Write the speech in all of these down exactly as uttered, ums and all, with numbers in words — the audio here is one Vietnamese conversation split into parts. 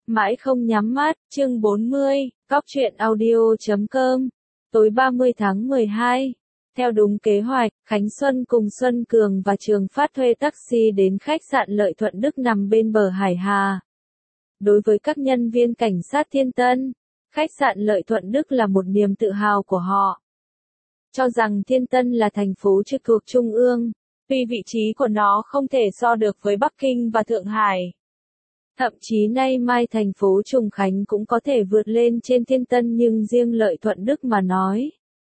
Mãi không nhắm mắt, chương bốn mươi, góc truyện audio chấm com. Tối ba mươi tháng mười hai. Theo đúng kế hoạch, Khánh Xuân cùng Xuân Cường và Trường Phát thuê taxi đến khách sạn Lợi Thuận Đức nằm bên bờ Hải Hà. Đối với các nhân viên cảnh sát Thiên Tân, khách sạn Lợi Thuận Đức là một niềm tự hào của họ. Cho rằng Thiên Tân là thành phố trực thuộc Trung ương, tuy vị trí của nó không thể so được với Bắc Kinh và Thượng Hải. Thậm chí nay mai thành phố Trùng Khánh cũng có thể vượt lên trên Thiên Tân, nhưng riêng Lợi Thuận Đức mà nói,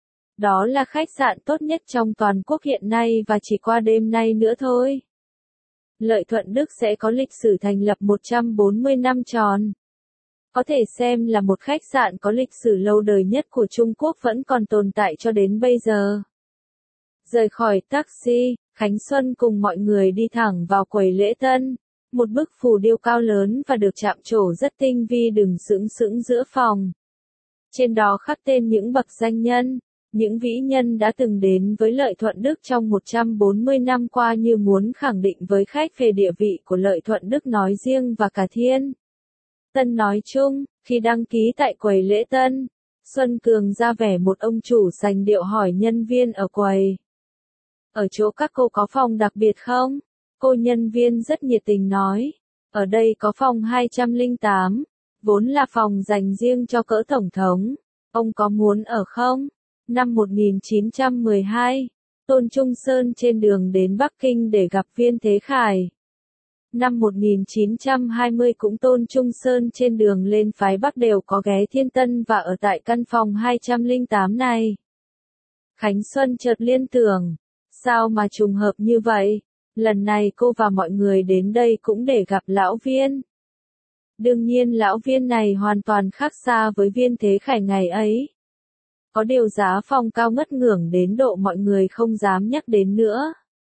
đó là khách sạn tốt nhất trong toàn quốc hiện nay và chỉ qua đêm nay nữa thôi. Lợi Thuận Đức sẽ có lịch sử thành lập một trăm bốn mươi năm tròn. Có thể xem là một khách sạn có lịch sử lâu đời nhất của Trung Quốc, vẫn còn tồn tại cho đến bây giờ. Rời khỏi taxi, Khánh Xuân cùng mọi người đi thẳng vào quầy lễ tân. Một bức phù điêu cao lớn và được chạm trổ rất tinh vi đứng sững sững giữa phòng. Trên đó khắc tên những bậc danh nhân, những vĩ nhân đã từng đến với Lợi Thuận Đức trong một trăm bốn mươi năm qua, như muốn khẳng định với khách về địa vị của Lợi Thuận Đức nói riêng và cả Thiên Tân nói chung. Khi đăng ký tại quầy lễ tân, Xuân Cường ra vẻ một ông chủ sành điệu hỏi nhân viên ở quầy: "Ở chỗ các cô có phòng đặc biệt không?" Cô nhân viên rất nhiệt tình nói: "Ở đây có phòng hai trăm lẻ tám, vốn là phòng dành riêng cho cỡ tổng thống. Ông có muốn ở không?" Năm một nghìn chín trăm mười hai, Tôn Trung Sơn trên đường đến Bắc Kinh để gặp Viên Thế Khải. Năm một nghìn chín trăm hai mươi cũng Tôn Trung Sơn trên đường lên phái Bắc đều có ghé Thiên Tân và ở tại căn phòng hai trăm lẻ tám này. Khánh Xuân chợt liên tưởng, sao mà trùng hợp như vậy? Lần này cô và mọi người đến đây cũng để gặp lão Viên. Đương nhiên lão Viên này hoàn toàn khác xa với Viên Thế Khải ngày ấy. Có điều giá phòng cao ngất ngưởng đến độ mọi người không dám nhắc đến nữa.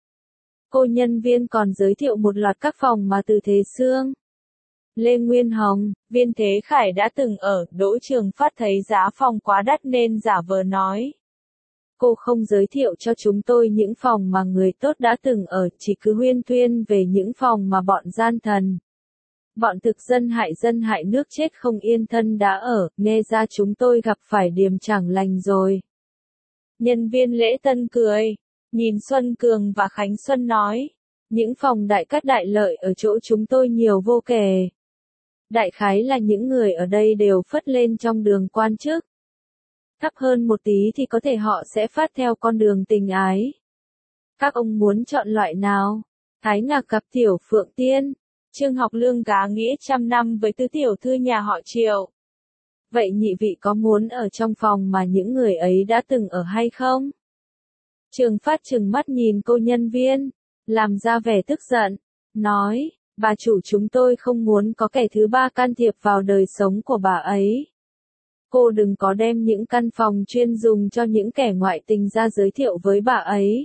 Cô nhân viên còn giới thiệu một loạt các phòng mà từ Thế Sương, Lê Nguyên Hồng, Viên Thế Khải đã từng ở. Đỗ Trường Phát thấy giá phòng quá đắt nên giả vờ nói: "Cô không giới thiệu cho chúng tôi những phòng mà người tốt đã từng ở, chỉ cứ huyên thuyên về những phòng mà bọn gian thần, bọn thực dân hại dân hại nước chết không yên thân đã ở, nghe ra chúng tôi gặp phải điềm chẳng lành rồi." Nhân viên lễ tân cười, nhìn Xuân Cường và Khánh Xuân nói: "Những phòng đại cát đại lợi ở chỗ chúng tôi nhiều vô kể. Đại khái là những người ở đây đều phất lên trong đường quan chức. Thấp hơn một tí thì có thể họ sẽ phát theo con đường tình ái. Các ông muốn chọn loại nào?" Thái Ngạc gặp Tiểu Phượng Tiên, Trương Học Lương gá nghĩa trăm năm với tứ tiểu thư nhà họ Triệu. "Vậy nhị vị có muốn ở trong phòng mà những người ấy đã từng ở hay không?" Trường Phát trừng mắt nhìn cô nhân viên, làm ra vẻ tức giận, nói: "Bà chủ, chúng tôi không muốn có kẻ thứ ba can thiệp vào đời sống của bà ấy. Cô đừng có đem những căn phòng chuyên dùng cho những kẻ ngoại tình ra giới thiệu với bà ấy.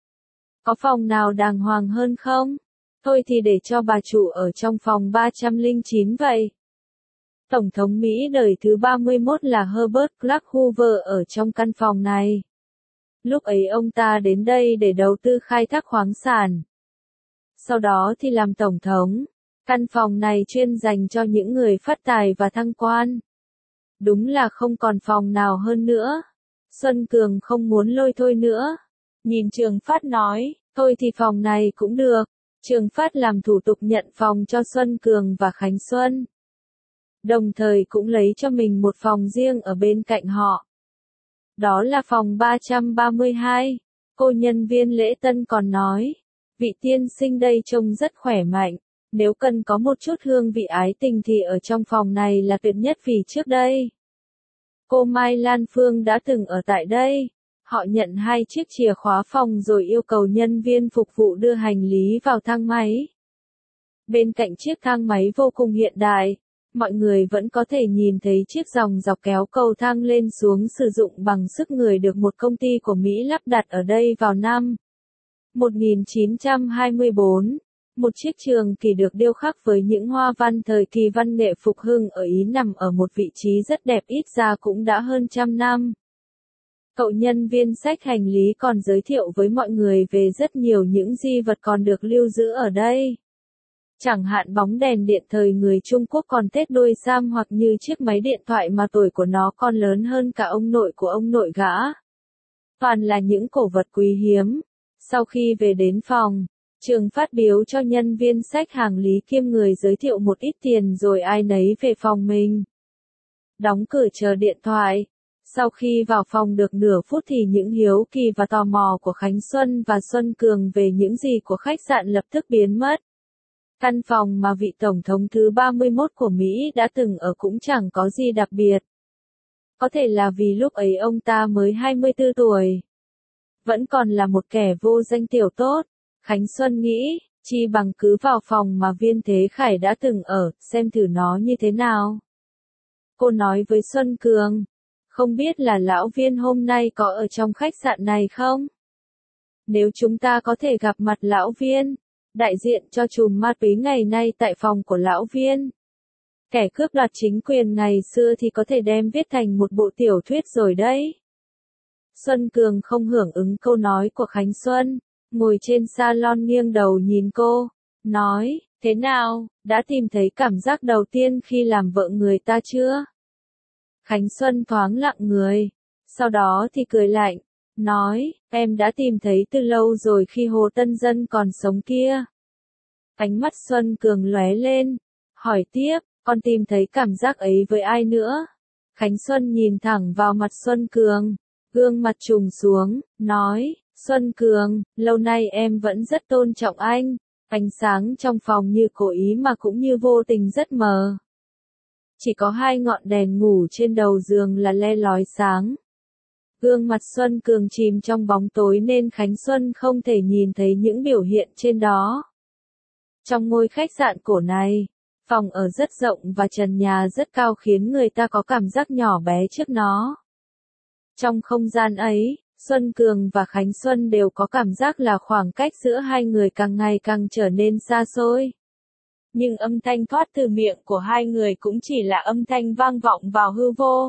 Có phòng nào đàng hoàng hơn không? Thôi thì để cho bà chủ ở trong phòng ba trăm lẻ chín vậy." Tổng thống Mỹ đời thứ ba mươi mốt là Herbert Clark Hoover ở trong căn phòng này. Lúc ấy ông ta đến đây để đầu tư khai thác khoáng sản. Sau đó thì làm tổng thống. Căn phòng này chuyên dành cho những người phát tài và thăng quan. Đúng là không còn phòng nào hơn nữa. Xuân Cường không muốn lôi thôi nữa. Nhìn Trường Phát nói: "Thôi thì phòng này cũng được." Trường Phát làm thủ tục nhận phòng cho Xuân Cường và Khánh Xuân. Đồng thời cũng lấy cho mình một phòng riêng ở bên cạnh họ. Đó là phòng ba trăm ba mươi hai. Cô nhân viên lễ tân còn nói: "Vị tiên sinh đây trông rất khỏe mạnh. Nếu cần có một chút hương vị ái tình thì ở trong phòng này là tuyệt nhất, vì trước đây cô Mai Lan Phương đã từng ở tại đây." Họ nhận hai chiếc chìa khóa phòng rồi yêu cầu nhân viên phục vụ đưa hành lý vào thang máy. Bên cạnh chiếc thang máy vô cùng hiện đại, mọi người vẫn có thể nhìn thấy chiếc dòng dọc kéo cầu thang lên xuống sử dụng bằng sức người được một công ty của Mỹ lắp đặt ở đây vào năm một nghìn chín trăm hai mươi bốn. Một chiếc trường kỳ được điêu khắc với những hoa văn thời kỳ văn nghệ phục hưng ở Ý nằm ở một vị trí rất đẹp, ít ra cũng đã hơn trăm năm. Cậu nhân viên xách hành lý còn giới thiệu với mọi người về rất nhiều những di vật còn được lưu giữ ở đây. Chẳng hạn bóng đèn điện thời người Trung Quốc còn tết đôi sam hoặc như chiếc máy điện thoại mà tuổi của nó còn lớn hơn cả ông nội của ông nội gã. Toàn là những cổ vật quý hiếm. Sau khi về đến phòng, Trường phát biếu cho nhân viên xách hàng Lý Kiêm người giới thiệu một ít tiền rồi ai nấy về phòng mình. Đóng cửa chờ điện thoại. Sau khi vào phòng được nửa phút thì những hiếu kỳ và tò mò của Khánh Xuân và Xuân Cường về những gì của khách sạn lập tức biến mất. Căn phòng mà vị Tổng thống thứ ba mươi mốt của Mỹ đã từng ở cũng chẳng có gì đặc biệt. Có thể là vì lúc ấy ông ta mới hai mươi tư tuổi. Vẫn còn là một kẻ vô danh tiểu tốt. Khánh Xuân nghĩ, chi bằng cứ vào phòng mà Viên Thế Khải đã từng ở, xem thử nó như thế nào. Cô nói với Xuân Cường, không biết là lão Viên hôm nay có ở trong khách sạn này không? Nếu chúng ta có thể gặp mặt lão Viên, đại diện cho chùm ma túy ngày nay tại phòng của lão Viên. Kẻ cướp đoạt chính quyền ngày xưa thì có thể đem viết thành một bộ tiểu thuyết rồi đấy. Xuân Cường không hưởng ứng câu nói của Khánh Xuân, ngồi trên salon nghiêng đầu nhìn cô, nói, thế nào, đã tìm thấy cảm giác đầu tiên khi làm vợ người ta chưa? Khánh Xuân thoáng lặng người, sau đó thì cười lạnh, nói, em đã tìm thấy từ lâu rồi khi Hồ Tân Dân còn sống kia. Ánh mắt Xuân Cường lóe lên, hỏi tiếp, con tìm thấy cảm giác ấy với ai nữa? Khánh Xuân nhìn thẳng vào mặt Xuân Cường, gương mặt trùng xuống, nói, Xuân Cường, lâu nay em vẫn rất tôn trọng anh, ánh sáng trong phòng như cố ý mà cũng như vô tình rất mờ. Chỉ có hai ngọn đèn ngủ trên đầu giường là le lói sáng. Gương mặt Xuân Cường chìm trong bóng tối nên Khánh Xuân không thể nhìn thấy những biểu hiện trên đó. Trong ngôi khách sạn cổ này, phòng ở rất rộng và trần nhà rất cao khiến người ta có cảm giác nhỏ bé trước nó. Trong không gian ấy, Xuân Cường và Khánh Xuân đều có cảm giác là khoảng cách giữa hai người càng ngày càng trở nên xa xôi. Nhưng âm thanh thoát từ miệng của hai người cũng chỉ là âm thanh vang vọng vào hư vô.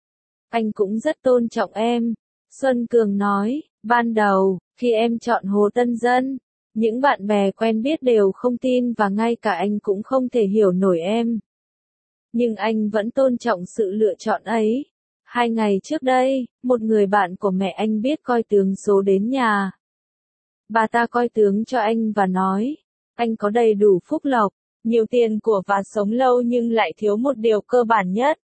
Anh cũng rất tôn trọng em, Xuân Cường nói, ban đầu, khi em chọn Hồ Tân Dân, những bạn bè quen biết đều không tin và ngay cả anh cũng không thể hiểu nổi em. Nhưng anh vẫn tôn trọng sự lựa chọn ấy. Hai ngày trước đây, một người bạn của mẹ anh biết coi tướng số đến nhà. Bà ta coi tướng cho anh và nói, anh có đầy đủ phúc lộc, nhiều tiền của và sống lâu nhưng lại thiếu một điều cơ bản nhất.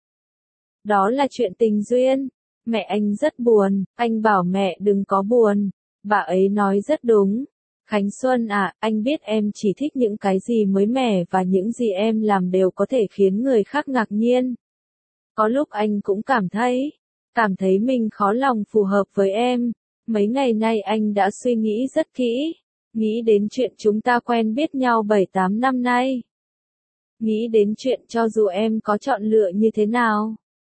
Đó là chuyện tình duyên. Mẹ anh rất buồn, anh bảo mẹ đừng có buồn. Bà ấy nói rất đúng. Khánh Xuân à, anh biết em chỉ thích những cái gì mới mẻ và những gì em làm đều có thể khiến người khác ngạc nhiên. Có lúc anh cũng cảm thấy, cảm thấy mình khó lòng phù hợp với em. Mấy ngày nay anh đã suy nghĩ rất kỹ, nghĩ đến chuyện chúng ta quen biết nhau bảy tám năm nay. Nghĩ đến chuyện cho dù em có chọn lựa như thế nào,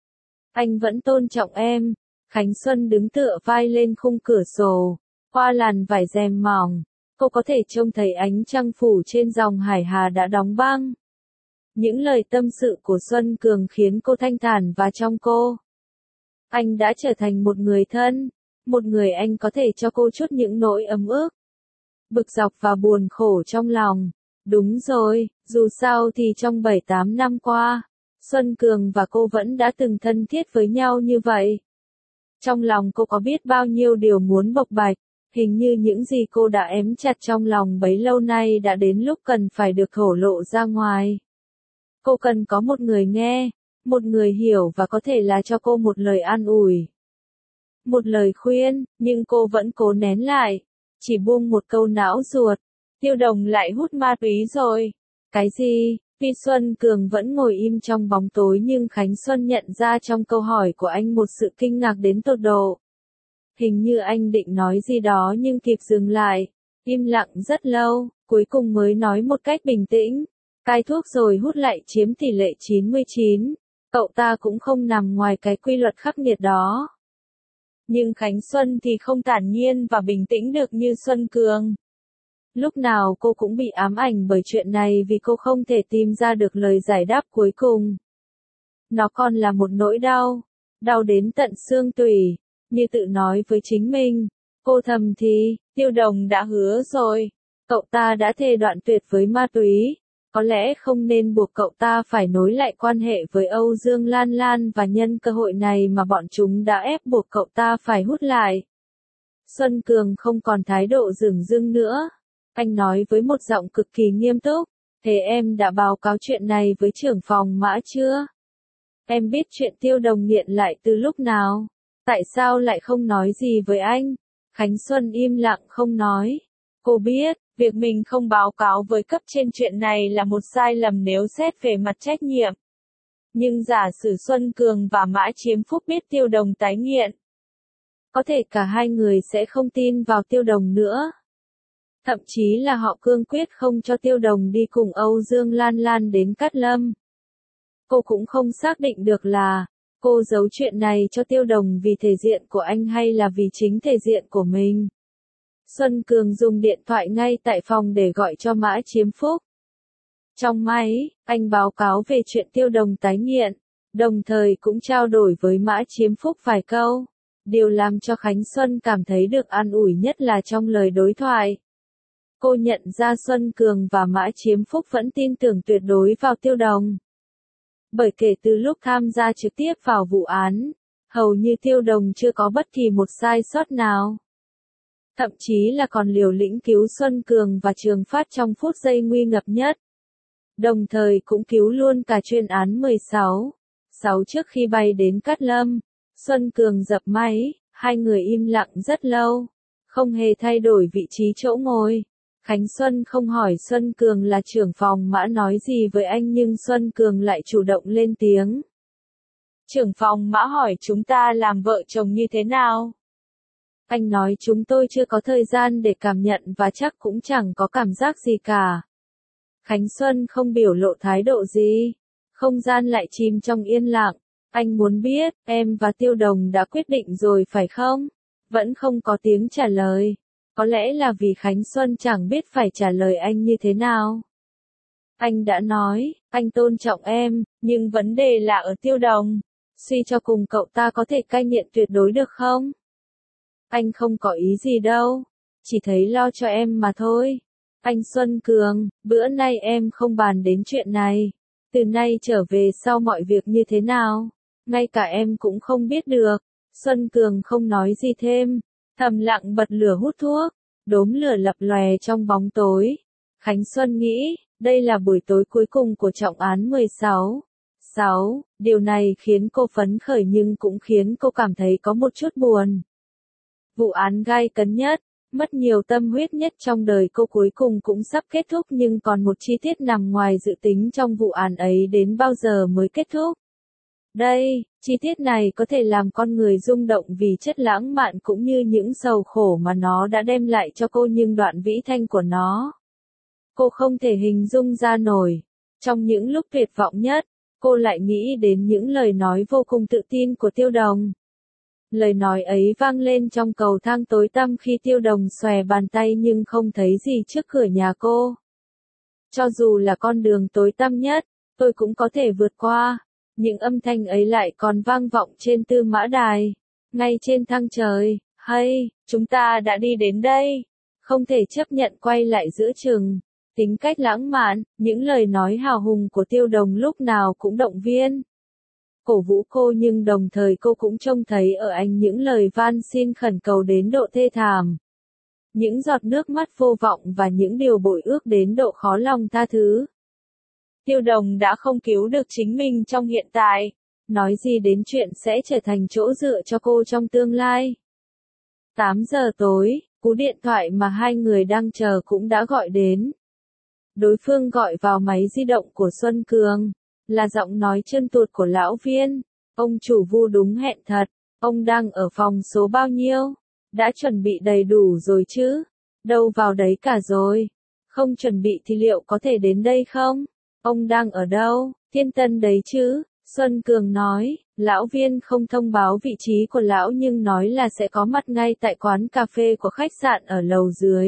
anh vẫn tôn trọng em. Khánh Xuân đứng tựa vai lên khung cửa sổ, qua làn vải rèm mỏng, cô có thể trông thấy ánh trăng phủ trên dòng hải hà đã đóng băng. Những lời tâm sự của Xuân Cường khiến cô thanh thản và trong cô. Anh đã trở thành một người thân, một người anh có thể cho cô chút những nỗi ấm ức, bực dọc và buồn khổ trong lòng. Đúng rồi, dù sao thì trong bảy tám năm qua, Xuân Cường và cô vẫn đã từng thân thiết với nhau như vậy. Trong lòng cô có biết bao nhiêu điều muốn bộc bạch, hình như những gì cô đã ém chặt trong lòng bấy lâu nay đã đến lúc cần phải được thổ lộ ra ngoài. Cô cần có một người nghe, một người hiểu và có thể là cho cô một lời an ủi. Một lời khuyên, nhưng cô vẫn cố nén lại, chỉ buông một câu não ruột. Tiêu Đồng lại hút ma túy rồi. Cái gì? Vì Xuân Cường vẫn ngồi im trong bóng tối nhưng Khánh Xuân nhận ra trong câu hỏi của anh một sự kinh ngạc đến tột độ. Hình như anh định nói gì đó nhưng kịp dừng lại, im lặng rất lâu, cuối cùng mới nói một cách bình tĩnh. Cai thuốc rồi hút lại chiếm tỷ lệ chín mươi chín. Cậu ta cũng không nằm ngoài cái quy luật khắc nghiệt đó. Nhưng Khánh Xuân thì không thản nhiên và bình tĩnh được như Xuân Cường. Lúc nào cô cũng bị ám ảnh bởi chuyện này vì cô không thể tìm ra được lời giải đáp cuối cùng. Nó còn là một nỗi đau, đau đến tận xương tủy, như tự nói với chính mình. Cô thầm thì, Tiêu Đồng đã hứa rồi, cậu ta đã thề đoạn tuyệt với ma túy, Có lẽ không nên buộc cậu ta phải nối lại quan hệ với Âu Dương Lan Lan và nhân cơ hội này mà bọn chúng đã ép buộc cậu ta phải hút lại. Xuân Cường không còn thái độ dửng dưng nữa. Anh nói với một giọng cực kỳ nghiêm túc, thế em đã báo cáo chuyện này với trưởng phòng Mã chưa? Em biết chuyện Tiêu Đồng nghiện lại từ lúc nào? Tại sao lại không nói gì với anh? Khánh Xuân im lặng không nói. Cô biết, việc mình không báo cáo với cấp trên chuyện này là một sai lầm nếu xét về mặt trách nhiệm. Nhưng giả sử Xuân Cường và Mã Chiếm Phúc biết Tiêu Đồng tái nghiện, có thể cả hai người sẽ không tin vào Tiêu Đồng nữa. Thậm chí là họ cương quyết không cho Tiêu Đồng đi cùng Âu Dương Lan Lan đến Cát Lâm. Cô cũng không xác định được là cô giấu chuyện này cho Tiêu Đồng vì thể diện của anh hay là vì chính thể diện của mình. Xuân Cường dùng điện thoại ngay tại phòng để gọi cho Mã Chiếm Phúc. Trong máy, anh báo cáo về chuyện Tiêu Đồng tái nghiện, đồng thời cũng trao đổi với Mã Chiếm Phúc vài câu. Điều làm cho Khánh Xuân cảm thấy được an ủi nhất là trong lời đối thoại. Cô nhận ra Xuân Cường và Mã Chiếm Phúc vẫn tin tưởng tuyệt đối vào Tiêu Đồng. Bởi kể từ lúc tham gia trực tiếp vào vụ án, hầu như Tiêu Đồng chưa có bất kỳ một sai sót nào. Thậm chí là còn liều lĩnh cứu Xuân Cường và Trường Phát trong phút giây nguy ngập nhất. Đồng thời cũng cứu luôn cả chuyên án mười sáu. sáu trước khi bay đến Cát Lâm, Xuân Cường dập máy, hai người im lặng rất lâu, không hề thay đổi vị trí chỗ ngồi. Khánh Xuân không hỏi Xuân Cường là trưởng phòng Mã nói gì với anh nhưng Xuân Cường lại chủ động lên tiếng. Trưởng phòng Mã hỏi chúng ta làm vợ chồng như thế nào? Anh nói chúng tôi chưa có thời gian để cảm nhận và chắc cũng chẳng có cảm giác gì cả. Khánh Xuân không biểu lộ thái độ gì. Không gian lại chìm trong yên lặng. Anh muốn biết, em và Tiêu Đồng đã quyết định rồi phải không? Vẫn không có tiếng trả lời. Có lẽ là vì Khánh Xuân chẳng biết phải trả lời anh như thế nào. Anh đã nói, anh tôn trọng em, nhưng vấn đề là ở Tiêu Đồng. Suy cho cùng cậu ta có thể cai nghiện tuyệt đối được không? Anh không có ý gì đâu. Chỉ thấy lo cho em mà thôi. Anh Xuân Cường, bữa nay em không bàn đến chuyện này. Từ nay trở về sau mọi việc như thế nào? Ngay cả em cũng không biết được. Xuân Cường không nói gì thêm. Thầm lặng bật lửa hút thuốc. Đốm lửa lập lòe trong bóng tối. Khánh Xuân nghĩ, đây là buổi tối cuối cùng của trọng án mười sáu. sáu. Điều này khiến cô phấn khởi nhưng cũng khiến cô cảm thấy có một chút buồn. Vụ án gai cấn nhất, mất nhiều tâm huyết nhất trong đời cô cuối cùng cũng sắp kết thúc nhưng còn một chi tiết nằm ngoài dự tính trong vụ án ấy đến bao giờ mới kết thúc. Đây, chi tiết này có thể làm con người rung động vì chất lãng mạn cũng như những sầu khổ mà nó đã đem lại cho cô nhưng đoạn vĩ thanh của nó. Cô không thể hình dung ra nổi. Trong những lúc tuyệt vọng nhất, cô lại nghĩ đến những lời nói vô cùng tự tin của Tiêu Đồng. Lời nói ấy vang lên trong cầu thang tối tăm khi Tiêu Đồng xòe bàn tay nhưng không thấy gì trước cửa nhà cô. Cho dù là con đường tối tăm nhất, tôi cũng có thể vượt qua. Những âm thanh ấy lại còn vang vọng trên Tư Mã Đài. Ngay trên thang trời, hay, chúng ta đã đi đến đây. Không thể chấp nhận quay lại giữa chừng. Tính cách lãng mạn, những lời nói hào hùng của Tiêu Đồng lúc nào cũng động viên. Cổ vũ cô nhưng đồng thời cô cũng trông thấy ở anh những lời van xin khẩn cầu đến độ thê thảm. Những giọt nước mắt vô vọng và những điều bội ước đến độ khó lòng tha thứ. Tiêu Đồng đã không cứu được chính mình trong hiện tại. Nói gì đến chuyện sẽ trở thành chỗ dựa cho cô trong tương lai. tám giờ tối, cú điện thoại mà hai người đang chờ cũng đã gọi đến. Đối phương gọi vào máy di động của Xuân Cường. Là giọng nói chân tuột của lão Viên. Ông chủ Vu đúng hẹn thật. Ông đang ở phòng số bao nhiêu? Đã chuẩn bị đầy đủ rồi chứ? Đâu vào đấy cả rồi? Không chuẩn bị thì liệu có thể đến đây không? Ông đang ở đâu? Thiên Tân đấy chứ? Xuân Cường nói. Lão Viên không thông báo vị trí của lão nhưng nói là sẽ có mặt ngay tại quán cà phê của khách sạn ở lầu dưới.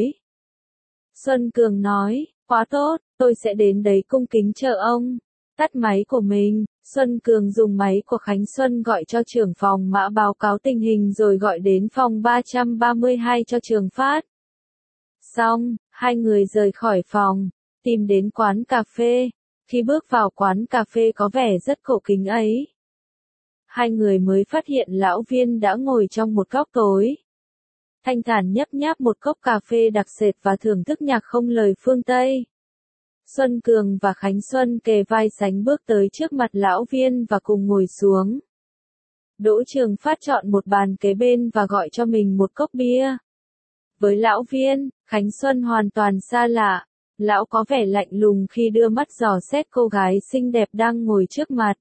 Xuân Cường nói. Quá tốt, tôi sẽ đến đấy cung kính chờ ông. Tắt máy của mình, Xuân Cường dùng máy của Khánh Xuân gọi cho trưởng phòng Mã báo cáo tình hình rồi gọi đến phòng ba trăm ba mươi hai cho Trường Phát. Xong, hai người rời khỏi phòng. tìm đến quán cà phê. Khi bước vào quán cà phê có vẻ rất cổ kính ấy, hai người mới phát hiện lão Viên đã ngồi trong một góc tối, thanh thản nhấp nháp một cốc cà phê đặc sệt và thưởng thức nhạc không lời phương Tây. Xuân Cường và Khánh Xuân kề vai sánh bước tới trước mặt lão Viên và cùng ngồi xuống. Đỗ Trường Phát chọn một bàn kế bên và gọi cho mình một cốc bia. Với lão Viên, Khánh Xuân hoàn toàn xa lạ. Lão có vẻ lạnh lùng khi đưa mắt dò xét cô gái xinh đẹp đang ngồi trước mặt.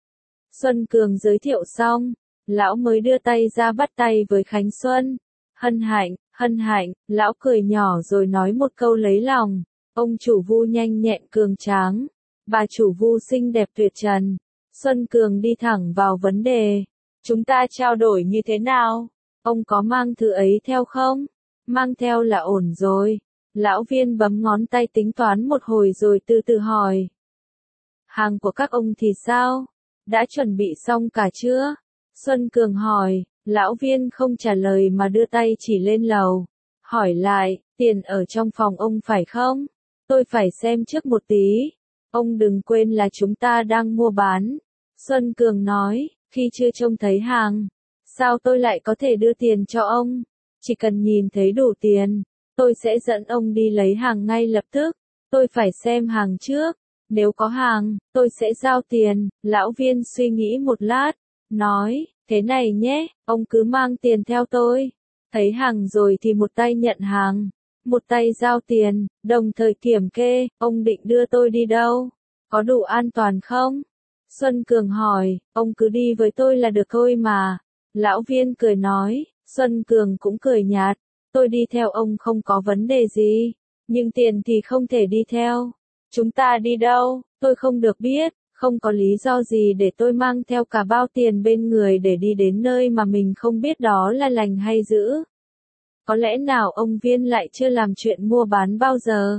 Xuân Cường giới thiệu xong, lão mới đưa tay ra bắt tay với Khánh Xuân. Hân hạnh, hân hạnh, lão cười nhỏ rồi nói một câu lấy lòng. Ông chủ Vu nhanh nhẹn cường tráng, bà chủ Vu xinh đẹp tuyệt trần. Xuân Cường đi thẳng vào vấn đề. Chúng ta trao đổi như thế nào? Ông có mang thứ ấy theo không? Mang theo là ổn rồi. Lão Viên bấm ngón tay tính toán một hồi rồi từ từ hỏi. Hàng của các ông thì sao? Đã chuẩn bị xong cả chưa? Xuân Cường hỏi. Lão Viên không trả lời mà đưa tay chỉ lên lầu. Hỏi lại, tiền ở trong phòng ông phải không? Tôi phải xem trước một tí. Ông đừng quên là chúng ta đang mua bán. Xuân Cường nói, khi chưa trông thấy hàng, sao tôi lại có thể đưa tiền cho ông? Chỉ cần nhìn thấy đủ tiền, tôi sẽ dẫn ông đi lấy hàng ngay lập tức. Tôi phải xem hàng trước. Nếu có hàng, tôi sẽ giao tiền. Lão Viên suy nghĩ một lát, nói, thế này nhé, ông cứ mang tiền theo tôi. Thấy hàng rồi thì một tay nhận hàng, một tay giao tiền, đồng thời kiểm kê. Ông định đưa tôi đi đâu? Có đủ an toàn không? Xuân Cường hỏi, ông cứ đi với tôi là được thôi mà. Lão Viên cười nói, Xuân Cường cũng cười nhạt, tôi đi theo ông không có vấn đề gì, nhưng tiền thì không thể đi theo. Chúng ta đi đâu, tôi không được biết, không có lý do gì để tôi mang theo cả bao tiền bên người để đi đến nơi mà mình không biết đó là lành hay dữ. Có lẽ nào ông Viên lại chưa làm chuyện mua bán bao giờ?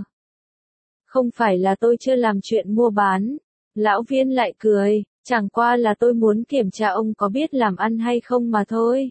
Không phải là tôi chưa làm chuyện mua bán. Lão Viên lại cười, chẳng qua là tôi muốn kiểm tra ông có biết làm ăn hay không mà thôi.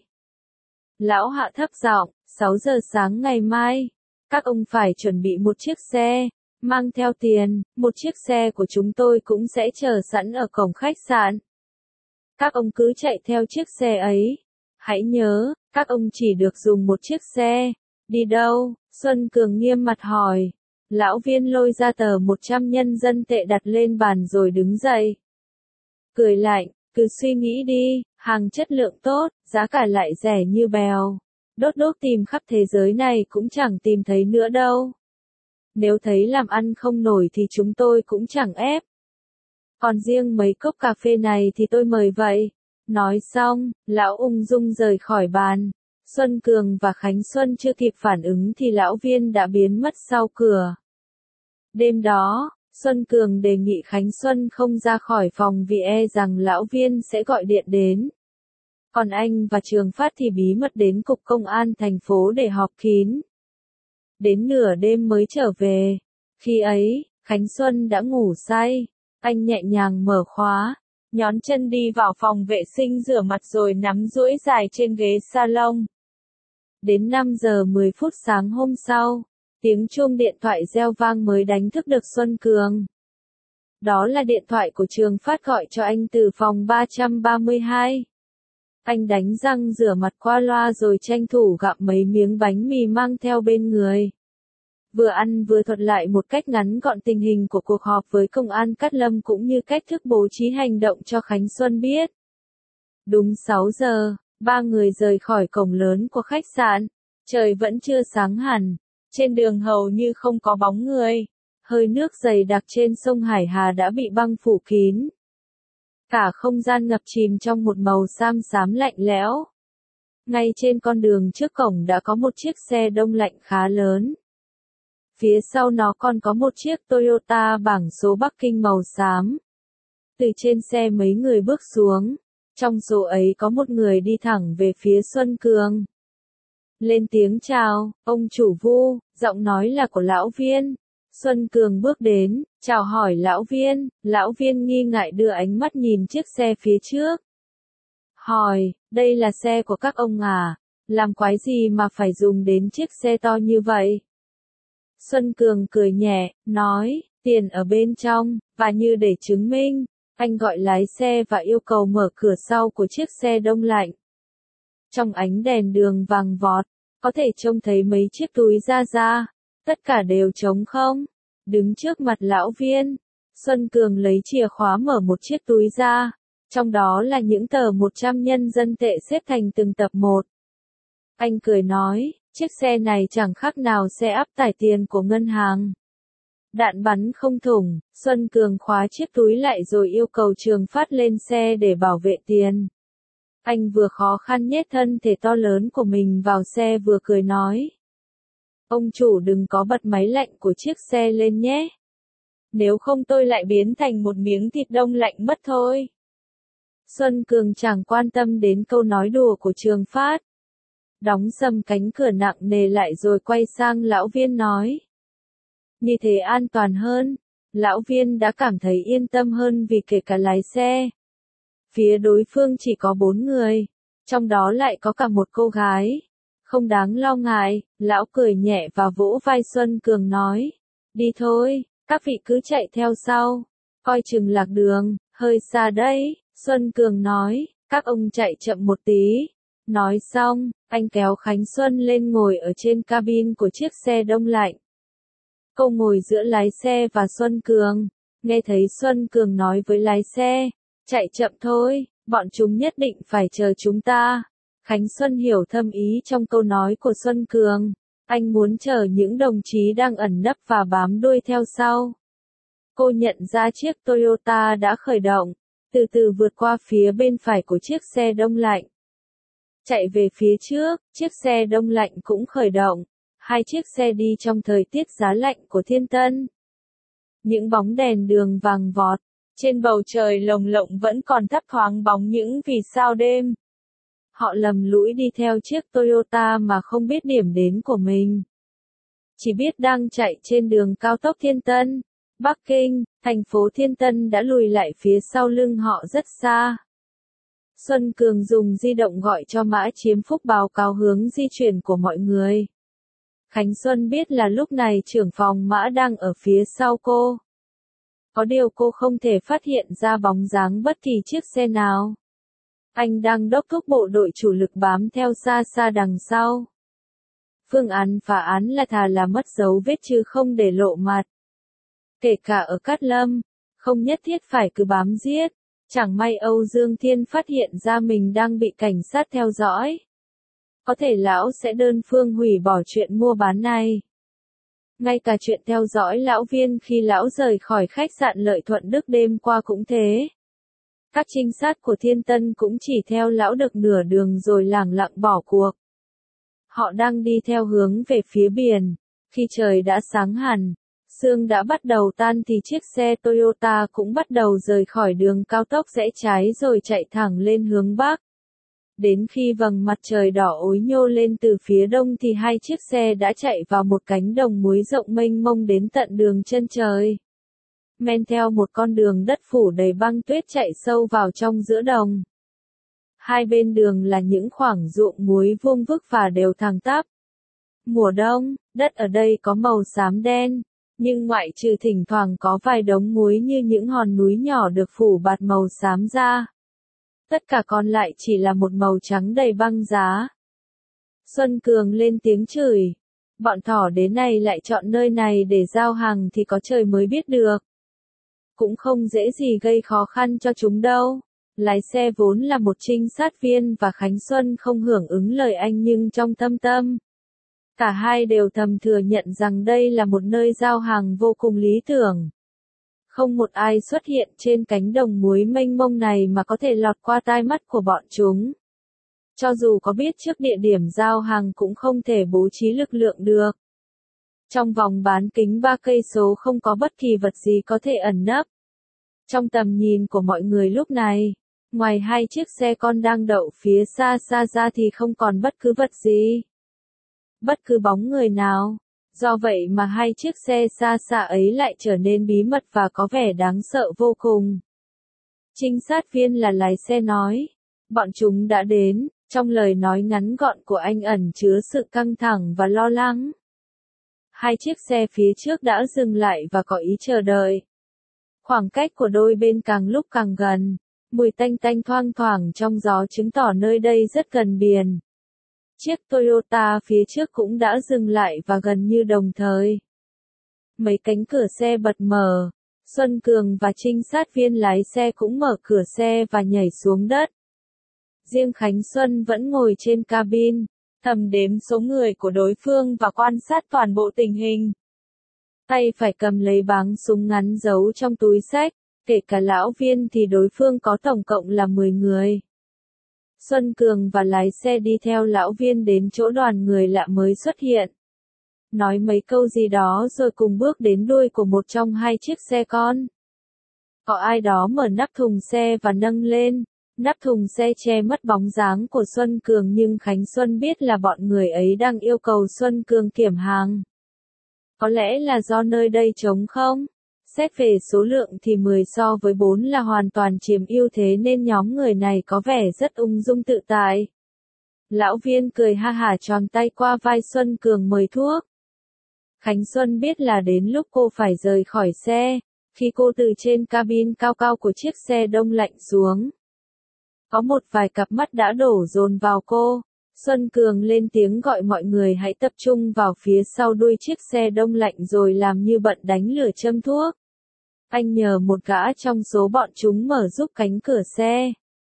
Lão hạ thấp giọng, sáu giờ sáng ngày mai, các ông phải chuẩn bị một chiếc xe, mang theo tiền, một chiếc xe của chúng tôi cũng sẽ chờ sẵn ở cổng khách sạn. Các ông cứ chạy theo chiếc xe ấy. Hãy nhớ, các ông chỉ được dùng một chiếc xe. Đi đâu? Xuân Cường nghiêm mặt hỏi. Lão Viên lôi ra tờ một trăm nhân dân tệ đặt lên bàn rồi đứng dậy. Cười lạnh, cứ suy nghĩ đi, hàng chất lượng tốt, giá cả lại rẻ như bèo. Đốt đốt tìm khắp thế giới này cũng chẳng tìm thấy nữa đâu. Nếu thấy làm ăn không nổi thì chúng tôi cũng chẳng ép. Còn riêng mấy cốc cà phê này thì tôi mời vậy. Nói xong, lão ung dung rời khỏi bàn. Xuân Cường và Khánh Xuân chưa kịp phản ứng thì lão Viên đã biến mất sau cửa. Đêm đó, Xuân Cường đề nghị Khánh Xuân không ra khỏi phòng vì e rằng lão Viên sẽ gọi điện đến. Còn anh và Trường Phát thì bí mật đến cục công an thành phố để họp kín. Đến nửa đêm mới trở về. Khi ấy, Khánh Xuân đã ngủ say. Anh nhẹ nhàng mở khóa, nhón chân đi vào phòng vệ sinh rửa mặt rồi nắm duỗi dài trên ghế salon. Đến năm giờ mười phút sáng hôm sau, tiếng chuông điện thoại reo vang mới đánh thức được Xuân Cường. Đó là điện thoại của Trường Phát gọi cho anh từ phòng ba trăm ba mươi hai. Anh đánh răng rửa mặt qua loa rồi tranh thủ gặm mấy miếng bánh mì mang theo bên người. Vừa ăn vừa thuật lại một cách ngắn gọn tình hình của cuộc họp với công an Cát Lâm cũng như cách thức bố trí hành động cho Khánh Xuân biết. Đúng sáu giờ, ba người rời khỏi cổng lớn của khách sạn. Trời vẫn chưa sáng hẳn. Trên đường hầu như không có bóng người. Hơi nước dày đặc trên sông Hải Hà đã bị băng phủ kín. Cả không gian ngập chìm trong một màu xám xám lạnh lẽo. Ngay trên con đường trước cổng đã có một chiếc xe đông lạnh khá lớn. Phía sau nó còn có một chiếc Toyota bảng số Bắc Kinh màu xám. Từ trên xe mấy người bước xuống. Trong số ấy có một người đi thẳng về phía Xuân Cường. Lên tiếng chào, ông chủ Vu, giọng nói là của lão Viên. Xuân Cường bước đến, chào hỏi lão Viên. Lão Viên nghi ngại đưa ánh mắt nhìn chiếc xe phía trước. Hỏi, đây là xe của các ông à? Làm quái gì mà phải dùng đến chiếc xe to như vậy? Xuân Cường cười nhẹ, nói, tiền ở bên trong, và như để chứng minh, anh gọi lái xe và yêu cầu mở cửa sau của chiếc xe đông lạnh. Trong ánh đèn đường vàng vọt, có thể trông thấy mấy chiếc túi da da, tất cả đều trống không. Đứng trước mặt lão viên, Xuân Cường lấy chìa khóa mở một chiếc túi ra, trong đó là những tờ một trăm nhân dân tệ xếp thành từng tập một. Anh cười nói, chiếc xe này chẳng khác nào xe áp tải tiền của ngân hàng. Đạn bắn không thủng, Xuân Cường khóa chiếc túi lại rồi yêu cầu Trường Phát lên xe để bảo vệ tiền. Anh vừa khó khăn nhét thân thể to lớn của mình vào xe vừa cười nói. Ông chủ đừng có bật máy lạnh của chiếc xe lên nhé. Nếu không tôi lại biến thành một miếng thịt đông lạnh mất thôi. Xuân Cường chẳng quan tâm đến câu nói đùa của Trường Phát. Đóng sầm cánh cửa nặng nề lại rồi quay sang lão viên nói. Như thế an toàn hơn. Lão viên đã cảm thấy yên tâm hơn vì kể cả lái xe. Phía đối phương chỉ có bốn người, trong đó lại có cả một cô gái. Không đáng lo ngại, lão cười nhẹ và vỗ vai Xuân Cường nói. Đi thôi, các vị cứ chạy theo sau. Coi chừng lạc đường, hơi xa đấy, Xuân Cường nói, các ông chạy chậm một tí. Nói xong, anh kéo Khánh Xuân lên ngồi ở trên cabin của chiếc xe đông lạnh. Cô ngồi giữa lái xe và Xuân Cường, nghe thấy Xuân Cường nói với lái xe, chạy chậm thôi, bọn chúng nhất định phải chờ chúng ta. Khánh Xuân hiểu thâm ý trong câu nói của Xuân Cường, anh muốn chờ những đồng chí đang ẩn nấp và bám đuôi theo sau. Cô nhận ra chiếc Toyota đã khởi động, từ từ vượt qua phía bên phải của chiếc xe đông lạnh. Chạy về phía trước, chiếc xe đông lạnh cũng khởi động, hai chiếc xe đi trong thời tiết giá lạnh của Thiên Tân. Những bóng đèn đường vàng vọt, trên bầu trời lồng lộng vẫn còn thấp thoáng bóng những vì sao đêm. Họ lầm lũi đi theo chiếc Toyota mà không biết điểm đến của mình. Chỉ biết đang chạy trên đường cao tốc Thiên Tân, Bắc Kinh, thành phố Thiên Tân đã lùi lại phía sau lưng họ rất xa. Xuân Cường dùng di động gọi cho Mã Chiếm Phúc báo cáo hướng di chuyển của mọi người. Khánh Xuân biết là lúc này trưởng phòng Mã đang ở phía sau cô. Có điều cô không thể phát hiện ra bóng dáng bất kỳ chiếc xe nào. Anh đang đốc thúc bộ đội chủ lực bám theo xa xa đằng sau. Phương án phá án là thà là mất dấu vết chứ không để lộ mặt. Kể cả ở Cát Lâm, không nhất thiết phải cứ bám giết. Chẳng may Âu Dương Thiên phát hiện ra mình đang bị cảnh sát theo dõi. Có thể lão sẽ đơn phương hủy bỏ chuyện mua bán này. Ngay cả chuyện theo dõi lão viên khi lão rời khỏi khách sạn Lợi Thuận Đức đêm qua cũng thế. Các trinh sát của Thiên Tân cũng chỉ theo lão được nửa đường rồi lẳng lặng bỏ cuộc. Họ đang đi theo hướng về phía biển. Khi trời đã sáng hẳn, sương đã bắt đầu tan thì chiếc xe Toyota cũng bắt đầu rời khỏi đường cao tốc rẽ trái rồi chạy thẳng lên hướng Bắc. Đến khi vầng mặt trời đỏ ối nhô lên từ phía đông thì hai chiếc xe đã chạy vào một cánh đồng muối rộng mênh mông đến tận đường chân trời. Men theo một con đường đất phủ đầy băng tuyết chạy sâu vào trong giữa đồng. Hai bên đường là những khoảng ruộng muối vuông vức và đều thẳng tắp. Mùa đông, đất ở đây có màu xám đen, nhưng ngoại trừ thỉnh thoảng có vài đống muối như những hòn núi nhỏ được phủ bạt màu xám ra. Tất cả còn lại chỉ là một màu trắng đầy băng giá. Xuân Cường lên tiếng chửi. Bọn thỏ đến này lại chọn nơi này để giao hàng thì có trời mới biết được. Cũng không dễ gì gây khó khăn cho chúng đâu. Lái xe vốn là một trinh sát viên và Khánh Xuân không hưởng ứng lời anh nhưng trong thâm tâm. Cả hai đều thầm thừa nhận rằng đây là một nơi giao hàng vô cùng lý tưởng. Không một ai xuất hiện trên cánh đồng muối mênh mông này mà có thể lọt qua tai mắt của bọn chúng. Cho dù có biết trước địa điểm giao hàng cũng không thể bố trí lực lượng được. Trong vòng bán kính ba cây số không có bất kỳ vật gì có thể ẩn nấp. Trong tầm nhìn của mọi người lúc này, ngoài hai chiếc xe con đang đậu phía xa xa ra thì không còn bất cứ vật gì. Bất cứ bóng người nào. Do vậy mà hai chiếc xe xa xa ấy lại trở nên bí mật và có vẻ đáng sợ vô cùng. Trinh sát viên là lái xe nói. Bọn chúng đã đến, trong lời nói ngắn gọn của anh ẩn chứa sự căng thẳng và lo lắng. hai chiếc xe phía trước đã dừng lại và có ý chờ đợi. Khoảng cách của đôi bên càng lúc càng gần, mùi tanh tanh thoang thoảng trong gió chứng tỏ nơi đây rất gần biển. Chiếc Toyota phía trước cũng đã dừng lại và gần như đồng thời. Mấy cánh cửa xe bật mở, Xuân Cường và trinh sát viên lái xe cũng mở cửa xe và nhảy xuống đất. Riêng Khánh Xuân vẫn ngồi trên cabin, thầm đếm số người của đối phương và quan sát toàn bộ tình hình. Tay phải cầm lấy báng súng ngắn giấu trong túi xách, kể cả lão viên thì đối phương có tổng cộng là mười người. Xuân Cường và lái xe đi theo lão viên đến chỗ đoàn người lạ mới xuất hiện. Nói mấy câu gì đó rồi cùng bước đến đuôi của một trong hai chiếc xe con. Có ai đó mở nắp thùng xe và nâng lên. Nắp thùng xe che mất bóng dáng của Xuân Cường nhưng Khánh Xuân biết là bọn người ấy đang yêu cầu Xuân Cường kiểm hàng. Có lẽ là do nơi đây trống không? Xét về số lượng thì mười so với bốn là hoàn toàn chiếm ưu thế nên nhóm người này có vẻ rất ung dung tự tại. Lão viên cười ha hả tròn tay qua vai Xuân Cường mời thuốc. Khánh Xuân biết là đến lúc cô phải rời khỏi xe, khi cô từ trên cabin cao cao của chiếc xe đông lạnh xuống. Có một vài cặp mắt đã đổ dồn vào cô. Xuân Cường lên tiếng gọi mọi người hãy tập trung vào phía sau đuôi chiếc xe đông lạnh rồi làm như bận đánh lửa châm thuốc. Anh nhờ một gã trong số bọn chúng mở giúp cánh cửa xe.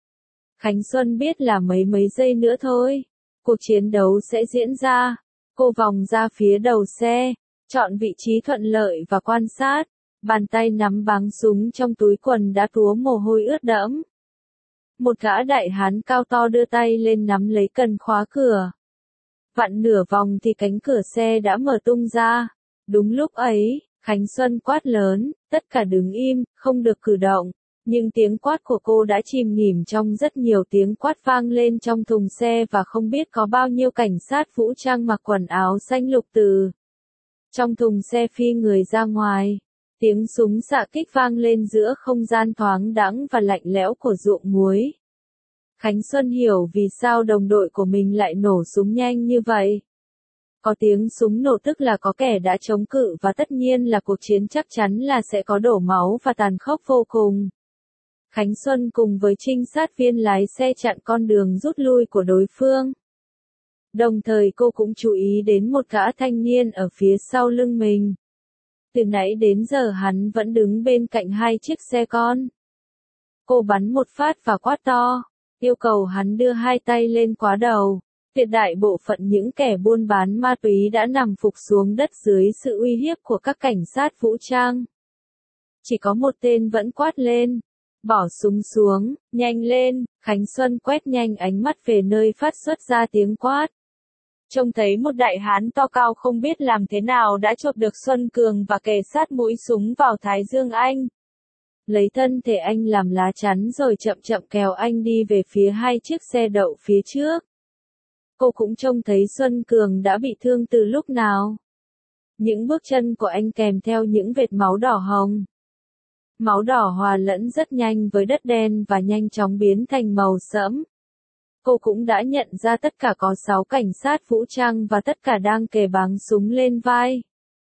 Khánh Xuân biết là mấy mấy giây nữa thôi, cuộc chiến đấu sẽ diễn ra. Cô vòng ra phía đầu xe, chọn vị trí thuận lợi và quan sát. Bàn tay nắm báng súng trong túi quần đã túa mồ hôi ướt đẫm. Một gã đại hán cao to đưa tay lên nắm lấy cần khóa cửa. Vặn nửa vòng thì cánh cửa xe đã mở tung ra. Đúng lúc ấy, Khánh Xuân quát lớn, tất cả đứng im, không được cử động. Nhưng tiếng quát của cô đã chìm nghỉm trong rất nhiều tiếng quát vang lên trong thùng xe và không biết có bao nhiêu cảnh sát vũ trang mặc quần áo xanh lục từ trong thùng xe phi người ra ngoài. Tiếng súng xạ kích vang lên giữa không gian thoáng đãng và lạnh lẽo của ruộng muối. Khánh Xuân hiểu vì sao đồng đội của mình lại nổ súng nhanh như vậy. Có tiếng súng nổ tức là có kẻ đã chống cự và tất nhiên là cuộc chiến chắc chắn là sẽ có đổ máu và tàn khốc vô cùng. Khánh Xuân cùng với trinh sát viên lái xe chặn con đường rút lui của đối phương. Đồng thời cô cũng chú ý đến một gã thanh niên ở phía sau lưng mình. Từ nãy đến giờ hắn vẫn đứng bên cạnh hai chiếc xe con. Cô bắn một phát và quát to, yêu cầu hắn đưa hai tay lên quá đầu. Tuyệt đại bộ phận những kẻ buôn bán ma túy đã nằm phục xuống đất dưới sự uy hiếp của các cảnh sát vũ trang. Chỉ có một tên vẫn quát lên, bỏ súng xuống, nhanh lên. Khánh Xuân quét nhanh ánh mắt về nơi phát xuất ra tiếng quát. Trông thấy một đại hán to cao không biết làm thế nào đã chộp được Xuân Cường và kề sát mũi súng vào thái dương anh. Lấy thân thể anh làm lá chắn rồi chậm chậm kéo anh đi về phía hai chiếc xe đậu phía trước. Cô cũng trông thấy Xuân Cường đã bị thương từ lúc nào. Những bước chân của anh kèm theo những vệt máu đỏ hồng. Máu đỏ hòa lẫn rất nhanh với đất đen và nhanh chóng biến thành màu sẫm. Cô cũng đã nhận ra tất cả có sáu cảnh sát vũ trang và tất cả đang kề báng súng lên vai.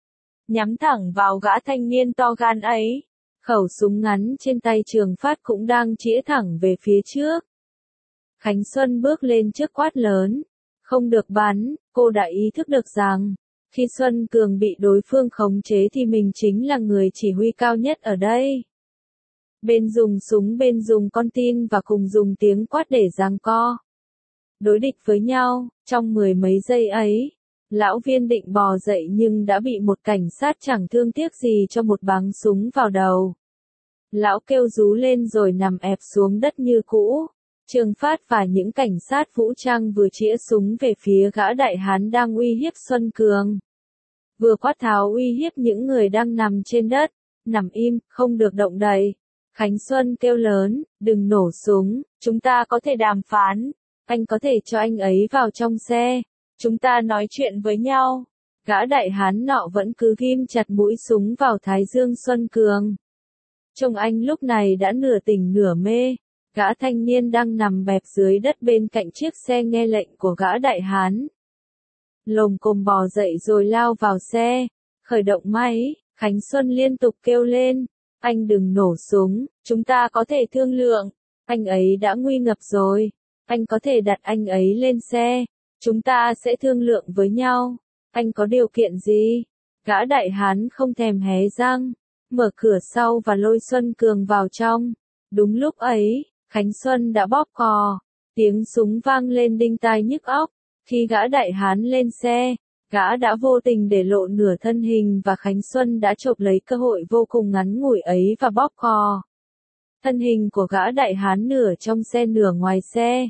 Nhắm thẳng vào gã thanh niên to gan ấy. Khẩu súng ngắn trên tay Trường Phát cũng đang chĩa thẳng về phía trước. Khánh Xuân bước lên trước quát lớn. Không được bắn, cô đã ý thức được rằng, khi Xuân Cường bị đối phương khống chế thì mình chính là người chỉ huy cao nhất ở đây. Bên dùng súng bên dùng con tin và cùng dùng tiếng quát để giằng co. Đối địch với nhau, trong mười mấy giây ấy, lão viên định bò dậy nhưng đã bị một cảnh sát chẳng thương tiếc gì cho một báng súng vào đầu. Lão kêu rú lên rồi nằm ẹp xuống đất như cũ. Trường Phát và những cảnh sát vũ trang vừa chĩa súng về phía gã đại hán đang uy hiếp Xuân Cường. Vừa quát tháo uy hiếp những người đang nằm trên đất, nằm im, không được động đậy. Khánh Xuân kêu lớn, đừng nổ súng, chúng ta có thể đàm phán, anh có thể cho anh ấy vào trong xe, chúng ta nói chuyện với nhau. Gã đại hán nọ vẫn cứ ghim chặt mũi súng vào thái dương Xuân Cường. Trông anh lúc này đã nửa tỉnh nửa mê. Gã thanh niên đang nằm bẹp dưới đất bên cạnh chiếc xe nghe lệnh của gã đại hán. lồm cồm bò dậy rồi lao vào xe, khởi động máy, Khánh Xuân liên tục kêu lên, anh đừng nổ súng, chúng ta có thể thương lượng, anh ấy đã nguy ngập rồi, anh có thể đặt anh ấy lên xe, chúng ta sẽ thương lượng với nhau, anh có điều kiện gì? Gã đại hán không thèm hé răng, mở cửa sau và lôi Xuân Cường vào trong. Đúng lúc ấy, Khánh Xuân đã bóp cò, tiếng súng vang lên đinh tai nhức óc. Khi gã đại hán lên xe, gã đã vô tình để lộ nửa thân hình và Khánh Xuân đã chộp lấy cơ hội vô cùng ngắn ngủi ấy và bóp cò. Thân hình của gã đại hán nửa trong xe nửa ngoài xe.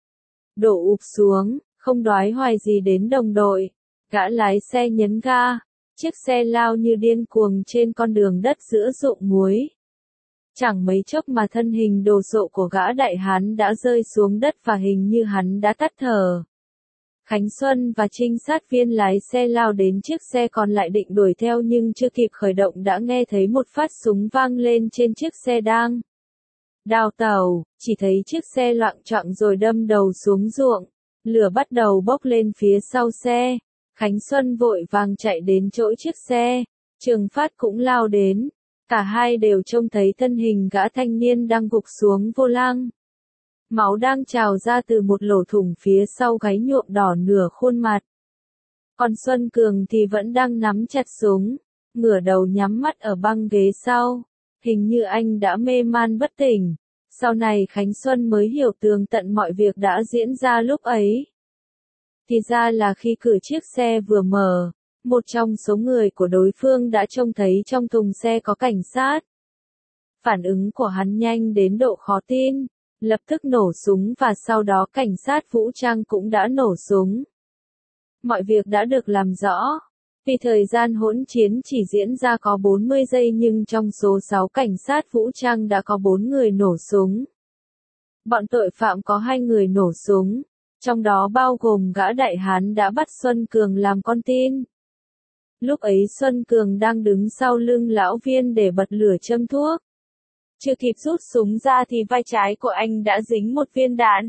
Đổ ụp xuống, không đoái hoài gì đến đồng đội. Gã lái xe nhấn ga, chiếc xe lao như điên cuồng trên con đường đất giữa ruộng muối. Chẳng mấy chốc mà thân hình đồ sộ của gã đại hán đã rơi xuống đất và hình như hắn đã tắt thở. Khánh Xuân và trinh sát viên lái xe lao đến chiếc xe còn lại định đuổi theo nhưng chưa kịp khởi động đã nghe thấy một phát súng vang lên trên chiếc xe đang đào tàu, chỉ thấy chiếc xe loạng choạng rồi đâm đầu xuống ruộng, lửa bắt đầu bốc lên phía sau xe. Khánh Xuân vội vàng chạy đến chỗ chiếc xe, Trường Phát cũng lao đến, cả hai đều trông thấy thân hình gã thanh niên đang gục xuống vô lăng. Máu đang trào ra từ một lỗ thủng phía sau gáy nhuộm đỏ nửa khuôn mặt. Còn Xuân Cường thì vẫn đang nắm chặt súng, ngửa đầu nhắm mắt ở băng ghế sau, hình như anh đã mê man bất tỉnh. Sau này Khánh Xuân mới hiểu tường tận mọi việc đã diễn ra lúc ấy. Thì ra là khi cửa chiếc xe vừa mở, một trong số người của đối phương đã trông thấy trong thùng xe có cảnh sát. Phản ứng của hắn nhanh đến độ khó tin, lập tức nổ súng và sau đó cảnh sát vũ trang cũng đã nổ súng. Mọi việc đã được làm rõ. Vì thời gian hỗn chiến chỉ diễn ra có bốn mươi giây nhưng trong số sáu cảnh sát vũ trang đã có bốn người nổ súng. Bọn tội phạm có hai người nổ súng, trong đó bao gồm gã đại hán đã bắt Xuân Cường làm con tin. Lúc ấy Xuân Cường đang đứng sau lưng lão Viên để bật lửa châm thuốc. Chưa kịp rút súng ra thì vai trái của anh đã dính một viên đạn.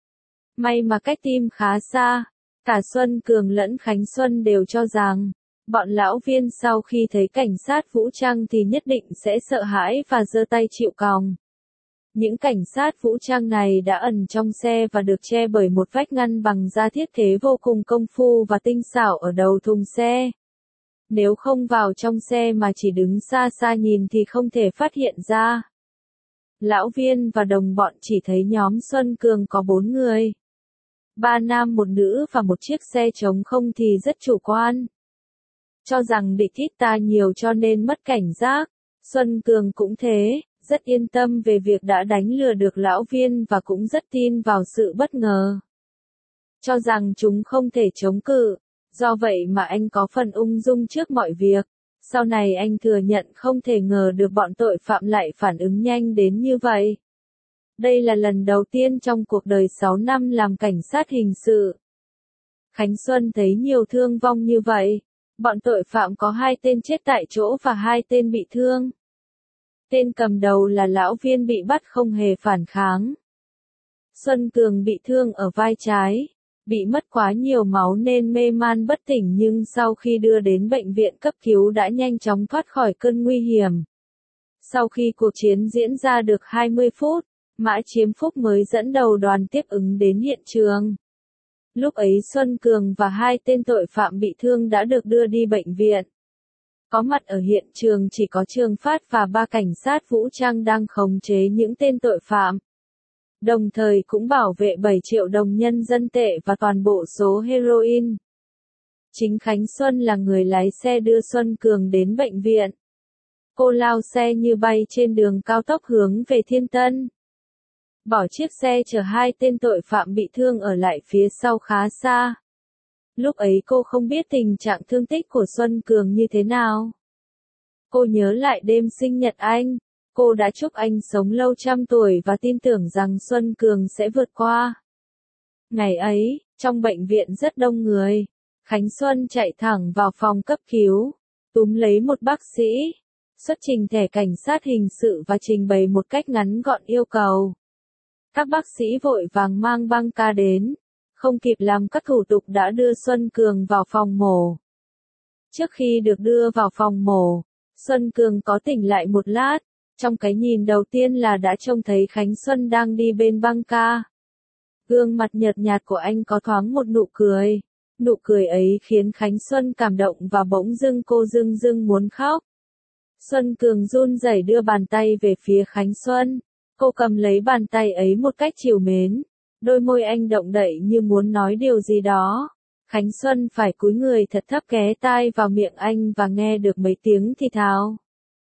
May mà cách tim khá xa, cả Xuân Cường lẫn Khánh Xuân đều cho rằng, bọn lão Viên sau khi thấy cảnh sát vũ trang thì nhất định sẽ sợ hãi và giơ tay chịu còng. Những cảnh sát vũ trang này đã ẩn trong xe và được che bởi một vách ngăn bằng da thiết kế vô cùng công phu và tinh xảo ở đầu thùng xe. Nếu không vào trong xe mà chỉ đứng xa xa nhìn thì không thể phát hiện ra. Lão Viên và đồng bọn chỉ thấy nhóm Xuân Cường có bốn người. Ba nam một nữ và một chiếc xe trống không thì rất chủ quan. Cho rằng địch hít ta nhiều cho nên mất cảnh giác. Xuân Cường cũng thế, rất yên tâm về việc đã đánh lừa được lão Viên và cũng rất tin vào sự bất ngờ. Cho rằng chúng không thể chống cự, do vậy mà anh có phần ung dung trước mọi việc. Sau này anh thừa nhận không thể ngờ được bọn tội phạm lại phản ứng nhanh đến như vậy. Đây là lần đầu tiên trong cuộc đời sáu năm làm cảnh sát hình sự. Khánh Xuân thấy nhiều thương vong như vậy. Bọn tội phạm có hai tên chết tại chỗ và hai tên bị thương. Tên cầm đầu là lão Viên bị bắt không hề phản kháng. Xuân Cường bị thương ở vai trái, bị mất quá nhiều máu nên mê man bất tỉnh nhưng sau khi đưa đến bệnh viện cấp cứu đã nhanh chóng thoát khỏi cơn nguy hiểm. Sau khi cuộc chiến diễn ra được hai mươi phút, Mã Chiếm Phúc mới dẫn đầu đoàn tiếp ứng đến hiện trường. Lúc ấy Xuân Cường và hai tên tội phạm bị thương đã được đưa đi bệnh viện. Có mặt ở hiện trường chỉ có Trường Phát và ba cảnh sát vũ trang đang khống chế những tên tội phạm. Đồng thời cũng bảo vệ bảy triệu đồng nhân dân tệ và toàn bộ số heroin. Chính Khánh Xuân là người lái xe đưa Xuân Cường đến bệnh viện. Cô lao xe như bay trên đường cao tốc hướng về Thiên Tân. Bỏ chiếc xe chở hai tên tội phạm bị thương ở lại phía sau khá xa. Lúc ấy cô không biết tình trạng thương tích của Xuân Cường như thế nào. Cô nhớ lại đêm sinh nhật anh. Cô đã chúc anh sống lâu trăm tuổi và tin tưởng rằng Xuân Cường sẽ vượt qua. Ngày ấy, trong bệnh viện rất đông người. Khánh Xuân chạy thẳng vào phòng cấp cứu, túm lấy một bác sĩ, xuất trình thẻ cảnh sát hình sự và trình bày một cách ngắn gọn yêu cầu. Các bác sĩ vội vàng mang băng ca đến. không kịp làm các thủ tục đã đưa Xuân Cường vào phòng mổ. Trước khi được đưa vào phòng mổ, Xuân Cường có tỉnh lại một lát, trong cái nhìn đầu tiên là đã trông thấy Khánh Xuân đang đi bên băng ca. Gương mặt nhợt nhạt của anh có thoáng một nụ cười, nụ cười ấy khiến Khánh Xuân cảm động và bỗng dưng cô dưng dưng muốn khóc. Xuân Cường run rẩy đưa bàn tay về phía Khánh Xuân, cô cầm lấy bàn tay ấy một cách trìu mến, đôi môi anh động đậy như muốn nói điều gì đó. Khánh Xuân phải cúi người thật thấp ghé tai vào miệng anh và nghe được mấy tiếng thì thào.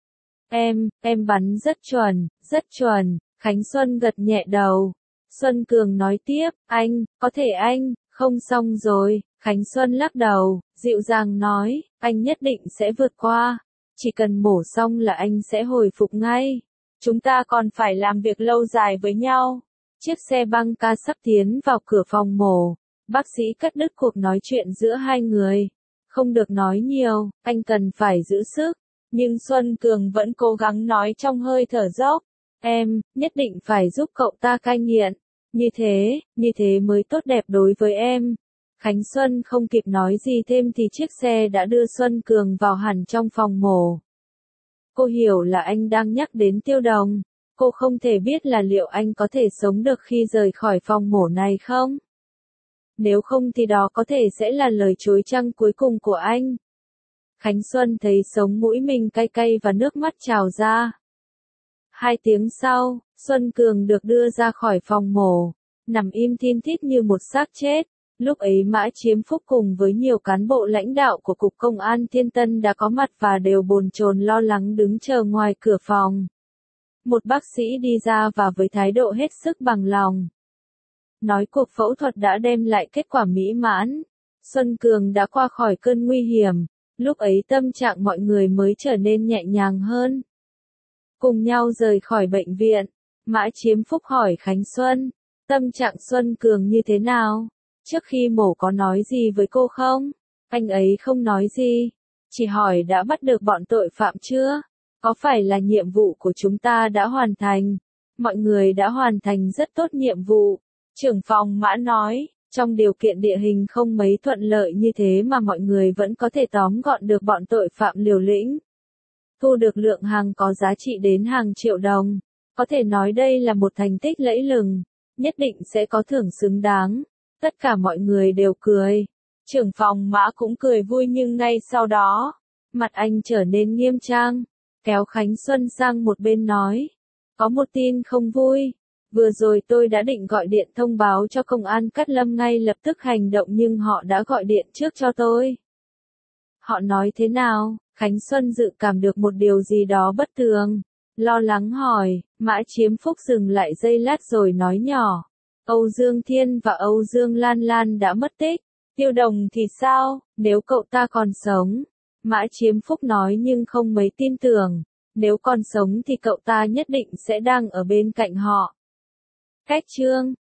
Em, em bắn rất chuẩn, rất chuẩn, Khánh Xuân gật nhẹ đầu. Xuân Cường nói tiếp, anh, có thể anh, không xong rồi, Khánh Xuân lắc đầu, dịu dàng nói, anh nhất định sẽ vượt qua, chỉ cần mổ xong là anh sẽ hồi phục ngay. Chúng ta còn phải làm việc lâu dài với nhau. Chiếc xe băng ca sắp tiến vào cửa phòng mổ. Bác sĩ cắt đứt cuộc nói chuyện giữa hai người. Không được nói nhiều, anh cần phải giữ sức. Nhưng Xuân Cường vẫn cố gắng nói trong hơi thở dốc. Em, nhất định phải giúp cậu ta cai nghiện. Như thế, như thế mới tốt đẹp đối với em. Khánh Xuân không kịp nói gì thêm thì chiếc xe đã đưa Xuân Cường vào hẳn trong phòng mổ. Cô hiểu là anh đang nhắc đến Tiêu Đồng. Cô không thể biết là liệu anh có thể sống được khi rời khỏi phòng mổ này không? Nếu không thì đó có thể sẽ là lời chối chăng cuối cùng của anh. Khánh Xuân thấy sống mũi mình cay cay và nước mắt trào ra. Hai tiếng sau, Xuân Cường được đưa ra khỏi phòng mổ, nằm im thin thít như một xác chết. Lúc ấy Mã Chiếm Phúc cùng với nhiều cán bộ lãnh đạo của Cục Công an Thiên Tân đã có mặt và đều bồn chồn lo lắng đứng chờ ngoài cửa phòng. Một bác sĩ đi ra và với thái độ hết sức bằng lòng nói cuộc phẫu thuật đã đem lại kết quả mỹ mãn. Xuân Cường đã qua khỏi cơn nguy hiểm, lúc ấy tâm trạng mọi người mới trở nên nhẹ nhàng hơn. Cùng nhau rời khỏi bệnh viện, Mã Chiếm Phúc hỏi Khánh Xuân, tâm trạng Xuân Cường như thế nào? Trước khi mổ có nói gì với cô không? Anh ấy không nói gì, chỉ hỏi đã bắt được bọn tội phạm chưa? Có phải là nhiệm vụ của chúng ta đã hoàn thành? Mọi người đã hoàn thành rất tốt nhiệm vụ. Trưởng phòng Mã nói, trong điều kiện địa hình không mấy thuận lợi như thế mà mọi người vẫn có thể tóm gọn được bọn tội phạm liều lĩnh. Thu được lượng hàng có giá trị đến hàng triệu đồng. Có thể nói đây là một thành tích lẫy lừng, nhất định sẽ có thưởng xứng đáng. Tất cả mọi người đều cười. Trưởng phòng Mã cũng cười vui nhưng ngay sau đó, mặt anh trở nên nghiêm trang, kéo Khánh Xuân sang một bên nói. Có một tin không vui. Vừa rồi tôi đã định gọi điện thông báo cho công an Cát Lâm ngay lập tức hành động nhưng họ đã gọi điện trước cho tôi. Họ nói thế nào? Khánh Xuân dự cảm được một điều gì đó bất thường. Lo lắng hỏi, Mã Chiếm Phúc dừng lại giây lát rồi nói nhỏ. Âu Dương Thiên và Âu Dương Lan Lan đã mất tích. Tiêu Đồng thì sao, nếu cậu ta còn sống? Mã Chiếm Phúc nói nhưng không mấy tin tưởng. Nếu còn sống thì cậu ta nhất định sẽ đang ở bên cạnh họ. Cách chương